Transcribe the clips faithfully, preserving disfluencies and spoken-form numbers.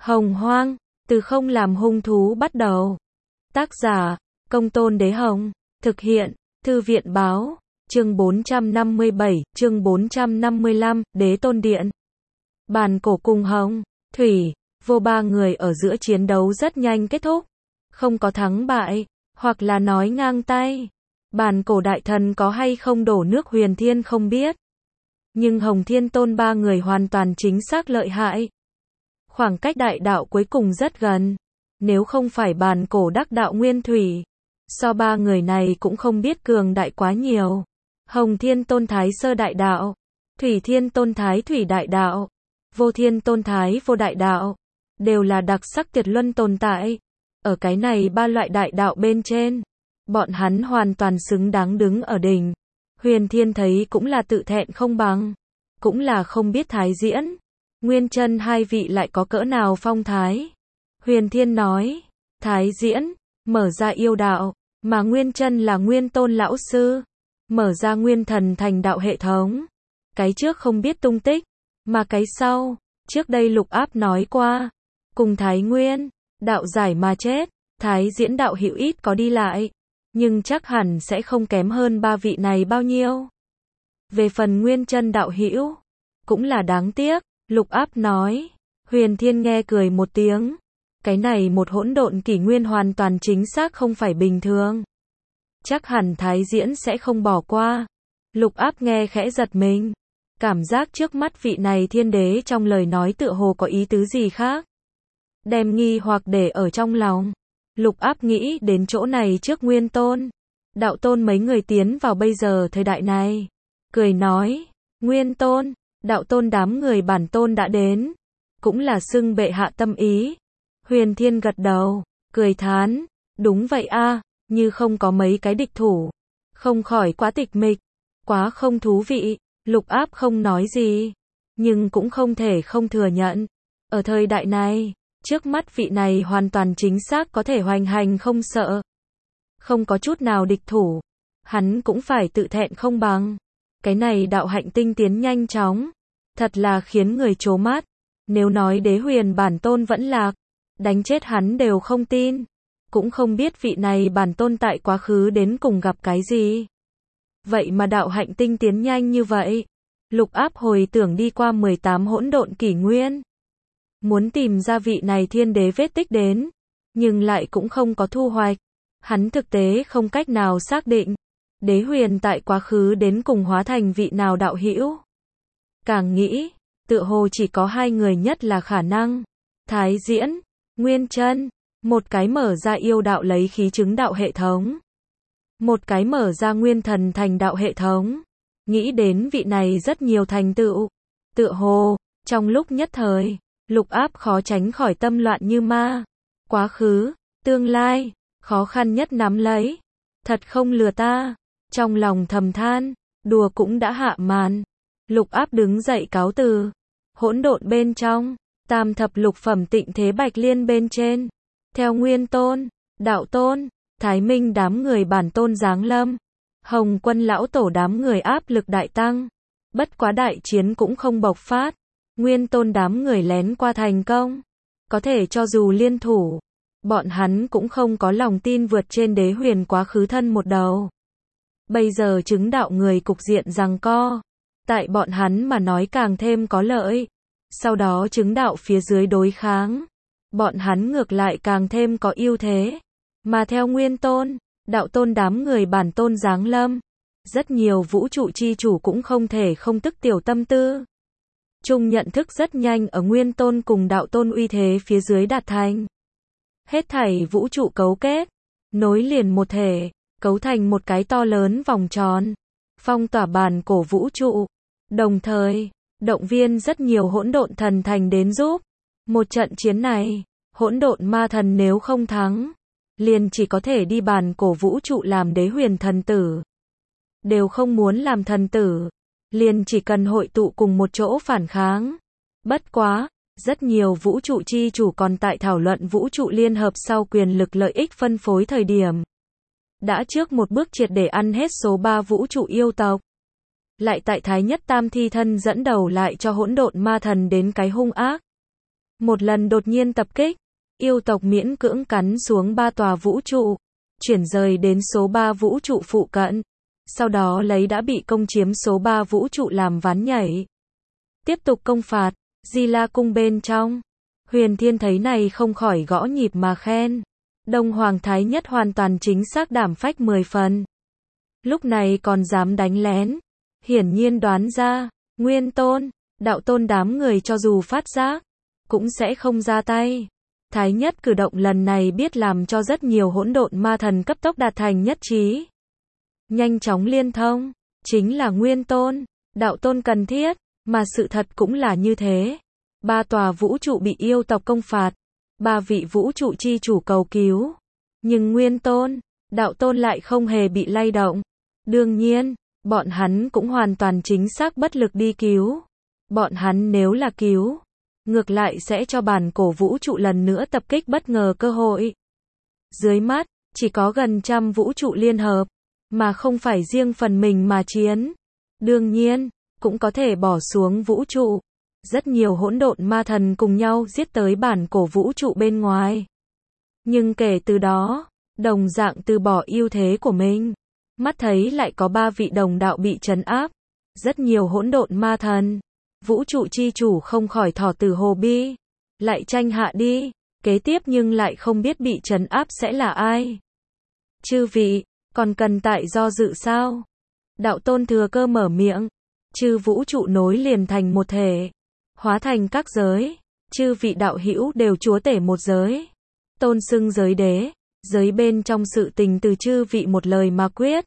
Hồng Hoang, từ không làm hung thú bắt đầu. Tác giả, Công Tôn Đế Hồng. Thực hiện, Thư viện Báo. Chương bốn trăm năm mươi bảy, chương bốn trăm năm mươi lăm, Đế Tôn Điện. Bàn cổ cùng Hồng, Thủy, Vô ba người ở giữa chiến đấu rất nhanh kết thúc. Không có thắng bại, hoặc là nói ngang tay. Bàn cổ đại thần có hay không đổ nước Huyền Thiên không biết. Nhưng Hồng Thiên Tôn ba người hoàn toàn chính xác lợi hại. Khoảng cách đại đạo cuối cùng rất gần. Nếu không phải bàn cổ đắc đạo nguyên thủy, so ba người này cũng không biết cường đại quá nhiều. Hồng Thiên Tôn Thái Sơ đại đạo, Thủy Thiên Tôn Thái Thủy đại đạo, Vô Thiên Tôn Thái Vô đại đạo, đều là đặc sắc tuyệt luân tồn tại. Ở cái này ba loại đại đạo bên trên, bọn hắn hoàn toàn xứng đáng đứng ở đỉnh. Huyền Thiên thấy cũng là tự thẹn không bằng, cũng là không biết Thái Diễn, Nguyên Chân hai vị lại có cỡ nào phong thái. Huyền Thiên nói, Thái Diễn mở ra yêu đạo, mà Nguyên Chân là Nguyên Tôn lão sư, mở ra Nguyên Thần thành đạo hệ thống. Cái trước không biết tung tích, mà cái sau, trước đây Lục Áp nói qua, cùng Thái Nguyên đạo giải mà chết. Thái Diễn đạo hữu ít có đi lại, nhưng chắc hẳn sẽ không kém hơn ba vị này bao nhiêu. Về phần Nguyên Chân đạo hữu, cũng là đáng tiếc. Lục Áp nói. Huyền Thiên nghe cười một tiếng. Cái này một hỗn độn kỷ nguyên hoàn toàn chính xác không phải bình thường. Chắc hẳn Thái Diễn sẽ không bỏ qua. Lục Áp nghe khẽ giật mình. Cảm giác trước mắt vị này thiên đế trong lời nói tựa hồ có ý tứ gì khác. Đem nghi hoặc để ở trong lòng. Lục Áp nghĩ đến chỗ này trước Nguyên Tôn, Đạo Tôn mấy người tiến vào bây giờ thời đại này. Cười nói, Nguyên Tôn, Đạo Tôn đám người bản tôn đã đến. Cũng là xưng bệ hạ tâm ý. Huyền Thiên gật đầu, cười thán, đúng vậy a, như không có mấy cái địch thủ. Không khỏi quá tịch mịch, quá không thú vị. Lục Áp không nói gì, nhưng cũng không thể không thừa nhận. Ở thời đại này, trước mắt vị này hoàn toàn chính xác có thể hoành hành không sợ. Không có chút nào địch thủ. Hắn cũng phải tự thẹn không bằng. Cái này đạo hạnh tinh tiến nhanh chóng. Thật là khiến người trố mắt. Nếu nói đế huyền bản tôn vẫn lạc, đánh chết hắn đều không tin. Cũng không biết vị này bản tôn tại quá khứ đến cùng gặp cái gì. Vậy mà đạo hạnh tinh tiến nhanh như vậy. Lục Áp hồi tưởng đi qua mười tám hỗn độn kỷ nguyên. Muốn tìm ra vị này thiên đế vết tích đến, nhưng lại cũng không có thu hoạch. Hắn thực tế không cách nào xác định, đế huyền tại quá khứ đến cùng hóa thành vị nào đạo hữu. Càng nghĩ, tựa hồ chỉ có hai người nhất là khả năng. Thái Diễn, Nguyên Chân, một cái mở ra yêu đạo lấy khí chứng đạo hệ thống. Một cái mở ra Nguyên Thần thành đạo hệ thống. Nghĩ đến vị này rất nhiều thành tựu. Tựa hồ, trong lúc nhất thời, Lục Áp khó tránh khỏi tâm loạn như ma. Quá khứ, tương lai, khó khăn nhất nắm lấy. Thật không lừa ta. Trong lòng thầm than, đùa cũng đã hạ màn. Lục Áp đứng dậy cáo từ. Hỗn độn bên trong, tam thập lục phẩm tịnh thế bạch liên bên trên. Theo Nguyên Tôn, Đạo Tôn, Thái Minh đám người bản tôn giáng lâm. Hồng Quân lão tổ đám người áp lực đại tăng. Bất quá đại chiến cũng không bộc phát. Nguyên Tôn đám người lén qua thành công. Có thể cho dù liên thủ, bọn hắn cũng không có lòng tin vượt trên đế huyền quá khứ thân một đầu. Bây giờ chứng đạo người cục diện giằng co. Tại bọn hắn mà nói càng thêm có lợi. Sau đó chứng đạo phía dưới đối kháng. Bọn hắn ngược lại càng thêm có ưu thế. Mà theo Nguyên Tôn, Đạo Tôn đám người bản tôn giáng lâm. Rất nhiều vũ trụ chi chủ cũng không thể không tức tiểu tâm tư. Chung nhận thức rất nhanh ở Nguyên Tôn cùng Đạo Tôn uy thế phía dưới đạt thành. Hết thảy vũ trụ cấu kết, nối liền một thể, cấu thành một cái to lớn vòng tròn, phong tỏa bàn cổ vũ trụ. Đồng thời, động viên rất nhiều hỗn độn thần thành đến giúp. Một trận chiến này, hỗn độn ma thần nếu không thắng, liền chỉ có thể đi bàn cổ vũ trụ làm đế huyền thần tử. Đều không muốn làm thần tử, liền chỉ cần hội tụ cùng một chỗ phản kháng. Bất quá, rất nhiều vũ trụ chi chủ còn tại thảo luận vũ trụ liên hợp sau quyền lực lợi ích phân phối thời điểm. Đã trước một bước triệt để ăn hết số ba vũ trụ yêu tộc. Lại tại Thái Nhất Tam Thi Thân dẫn đầu lại cho hỗn độn ma thần đến cái hung ác. Một lần đột nhiên tập kích, yêu tộc miễn cưỡng cắn xuống ba tòa vũ trụ, chuyển rời đến số ba vũ trụ phụ cận. Sau đó lấy đã bị công chiếm số ba vũ trụ làm ván nhảy. Tiếp tục công phạt, Di La cung bên trong. Huyền Thiên thấy này không khỏi gõ nhịp mà khen. Đông Hoàng Thái Nhất hoàn toàn chính xác đảm phách mười phần. Lúc này còn dám đánh lén. Hiển nhiên đoán ra, Nguyên Tôn, Đạo Tôn đám người cho dù phát giác, cũng sẽ không ra tay. Thái Nhất cử động lần này biết làm cho rất nhiều hỗn độn ma thần cấp tốc đạt thành nhất trí. Nhanh chóng liên thông, chính là Nguyên Tôn, Đạo Tôn cần thiết, mà sự thật cũng là như thế. Ba tòa vũ trụ bị yêu tộc công phạt, ba vị vũ trụ chi chủ cầu cứu. Nhưng Nguyên Tôn, Đạo Tôn lại không hề bị lay động. Đương nhiên, bọn hắn cũng hoàn toàn chính xác bất lực đi cứu. Bọn hắn nếu là cứu, ngược lại sẽ cho bản cổ vũ trụ lần nữa tập kích bất ngờ cơ hội. Dưới mắt, chỉ có gần trăm vũ trụ liên hợp, mà không phải riêng phần mình mà chiến. Đương nhiên, cũng có thể bỏ xuống vũ trụ. Rất nhiều hỗn độn ma thần cùng nhau giết tới bản cổ vũ trụ bên ngoài. Nhưng kể từ đó, đồng dạng từ bỏ ưu thế của mình. Mắt thấy lại có ba vị đồng đạo bị trấn áp. Rất nhiều hỗn độn ma thần. Vũ trụ chi chủ không khỏi thỏ tử hồ bi. Lại tranh hạ đi. Kế tiếp nhưng lại không biết bị trấn áp sẽ là ai. Chư vị, còn cần tại do dự sao? Đạo Tôn thừa cơ mở miệng. Chư vũ trụ nối liền thành một thể. Hóa thành các giới. Chư vị đạo hữu đều chúa tể một giới. Tôn xưng giới đế. Giới bên trong sự tình từ chư vị một lời mà quyết.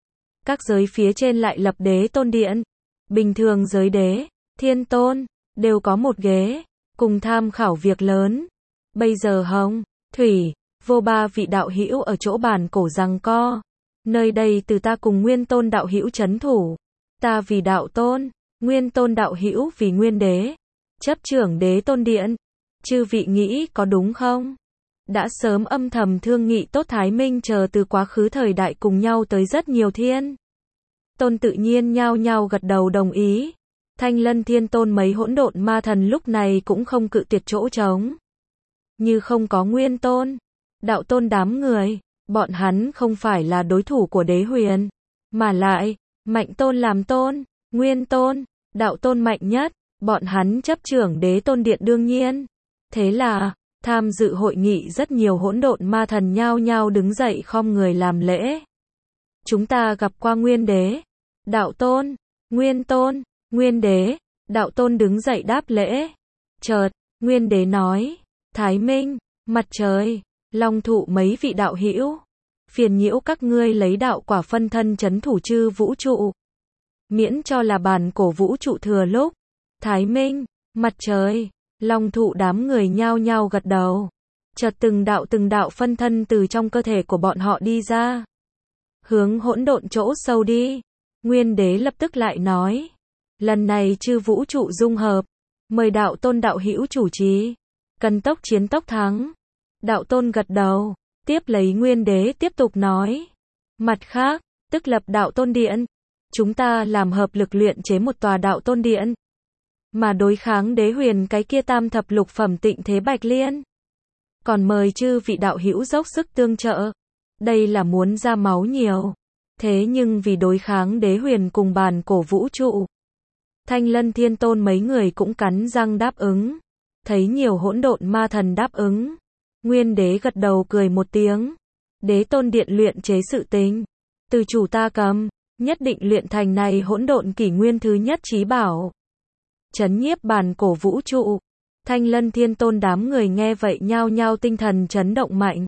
Các giới phía trên lại lập đế tôn điện. Bình thường giới đế, thiên tôn, đều có một ghế, cùng tham khảo việc lớn. Bây giờ hồng, thủy, vô ba vị đạo hữu ở chỗ bản cổ giằng co. Nơi đây từ ta cùng Nguyên Tôn đạo hữu trấn thủ. Ta vì đạo tôn, Nguyên Tôn đạo hữu vì nguyên đế. Chấp trưởng đế tôn điện. Chư vị nghĩ có đúng không? Đã sớm âm thầm thương nghị tốt Thái Minh chờ từ quá khứ thời đại cùng nhau tới rất nhiều thiên tôn tự nhiên nhao nhao gật đầu đồng ý. Thanh Lân Thiên Tôn mấy hỗn độn ma thần lúc này cũng không cự tuyệt chỗ trống. Như không có Nguyên Tôn, Đạo Tôn đám người, bọn hắn không phải là đối thủ của Đế Huyền, mà lại, Mạnh Tôn làm tôn, Nguyên Tôn, Đạo Tôn mạnh nhất, bọn hắn chấp trưởng Đế Tôn điện đương nhiên. Thế là, tham dự hội nghị rất nhiều hỗn độn ma thần nhao nhao đứng dậy khom người làm lễ. Chúng ta gặp qua Nguyên Đế, Đạo Tôn, Nguyên Tôn, Nguyên Đế, Đạo Tôn đứng dậy đáp lễ. Chợt, Nguyên Đế nói, Thái Minh, Mặt Trời, Long Thụ mấy vị đạo hữu, phiền nhiễu các ngươi lấy đạo quả phân thân trấn thủ chư vũ trụ. Miễn cho là bản cổ vũ trụ thừa lúc. Thái Minh, Mặt Trời, Long Thụ đám người nhao nhao gật đầu. Chợt từng đạo từng đạo phân thân từ trong cơ thể của bọn họ đi ra. Hướng hỗn độn chỗ sâu đi. Nguyên Đế lập tức lại nói. Lần này chư vũ trụ dung hợp. Mời Đạo Tôn đạo hữu chủ trì. Cần tốc chiến tốc thắng. Đạo Tôn gật đầu. Tiếp lấy Nguyên Đế tiếp tục nói. Mặt khác, tức lập Đạo Tôn điện. Chúng ta làm hợp lực luyện chế một tòa Đạo Tôn điện. Mà đối kháng Đế Huyền cái kia tam thập lục phẩm tịnh thế Bạch Liên. Còn mời chư vị đạo hữu dốc sức tương trợ. Đây là muốn ra máu nhiều. Thế nhưng vì đối kháng Đế Huyền cùng bản cổ vũ trụ. Thanh Lân Thiên Tôn mấy người cũng cắn răng đáp ứng. Thấy nhiều hỗn độn ma thần đáp ứng. Nguyên Đế gật đầu cười một tiếng. Đế Tôn điện luyện chế sự tình. Từ chủ ta cầm, nhất định luyện thành này hỗn độn kỷ nguyên thứ nhất chí bảo. Chấn nhiếp bản cổ vũ trụ. Thanh Lân Thiên Tôn đám người nghe vậy nhao nhao tinh thần chấn động mạnh.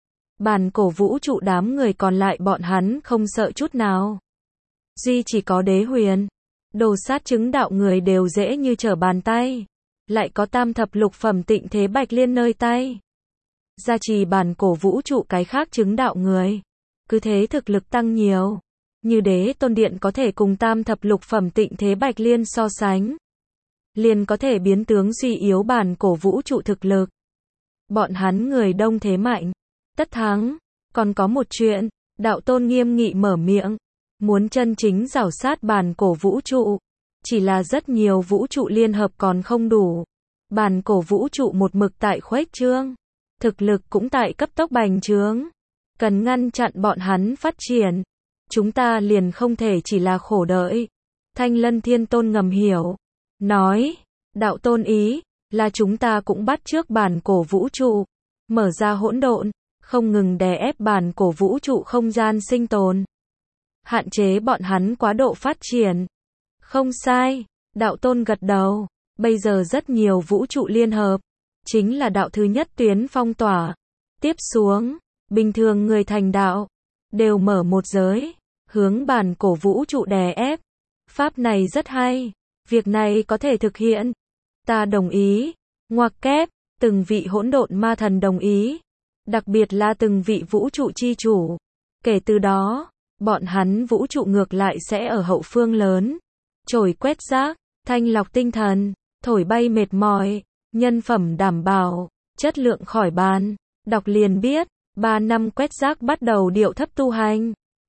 Bản cổ vũ trụ đám người còn lại bọn hắn không sợ chút nào. Duy chỉ có Đế Huyền. Đồ sát chứng đạo người đều dễ như trở bàn tay. Lại có tam thập lục phẩm tịnh thế Bạch Liên nơi tay. Gia trì bản cổ vũ trụ cái khác chứng đạo người. Cứ thế thực lực tăng nhiều. Như Đế Tôn điện có thể cùng tam thập lục phẩm tịnh thế Bạch Liên so sánh. Liền có thể biến tướng suy yếu bản cổ vũ trụ thực lực. Bọn hắn người đông thế mạnh. Tất thắng. Còn có một chuyện. Đạo Tôn nghiêm nghị mở miệng. Muốn chân chính rảo sát bản cổ vũ trụ. Chỉ là rất nhiều vũ trụ liên hợp còn không đủ. Bản cổ vũ trụ một mực tại khuếch trương, thực lực cũng tại cấp tốc bành trướng. Cần ngăn chặn bọn hắn phát triển. Chúng ta liền không thể chỉ là khổ đợi. Thanh Lân Thiên Tôn ngầm hiểu. Nói, đạo tôn ý, là chúng ta cũng bắt chước bản cổ vũ trụ. Mở ra hỗn độn, không ngừng đè ép bản cổ vũ trụ không gian sinh tồn. Hạn chế bọn hắn quá độ phát triển. Không sai, đạo tôn gật đầu. Bây giờ rất nhiều vũ trụ liên hợp. Chính là đạo thứ nhất tuyến phong tỏa. Tiếp xuống, bình thường người thành đạo, đều mở một giới, hướng bản cổ vũ trụ đè ép. Pháp này rất hay, việc này có thể thực hiện. Ta đồng ý, ngoặc kép, từng vị hỗn độn ma thần đồng ý. Đặc biệt là từng vị vũ trụ chi chủ. Kể từ đó, bọn hắn vũ trụ ngược lại sẽ ở hậu phương lớn. Trồi quét rác, thanh lọc tinh thần, thổi bay mệt mỏi, nhân phẩm đảm bảo, chất lượng khỏi bàn. Đọc liền biết, ba năm quét rác bắt đầu điệu thấp tu hành.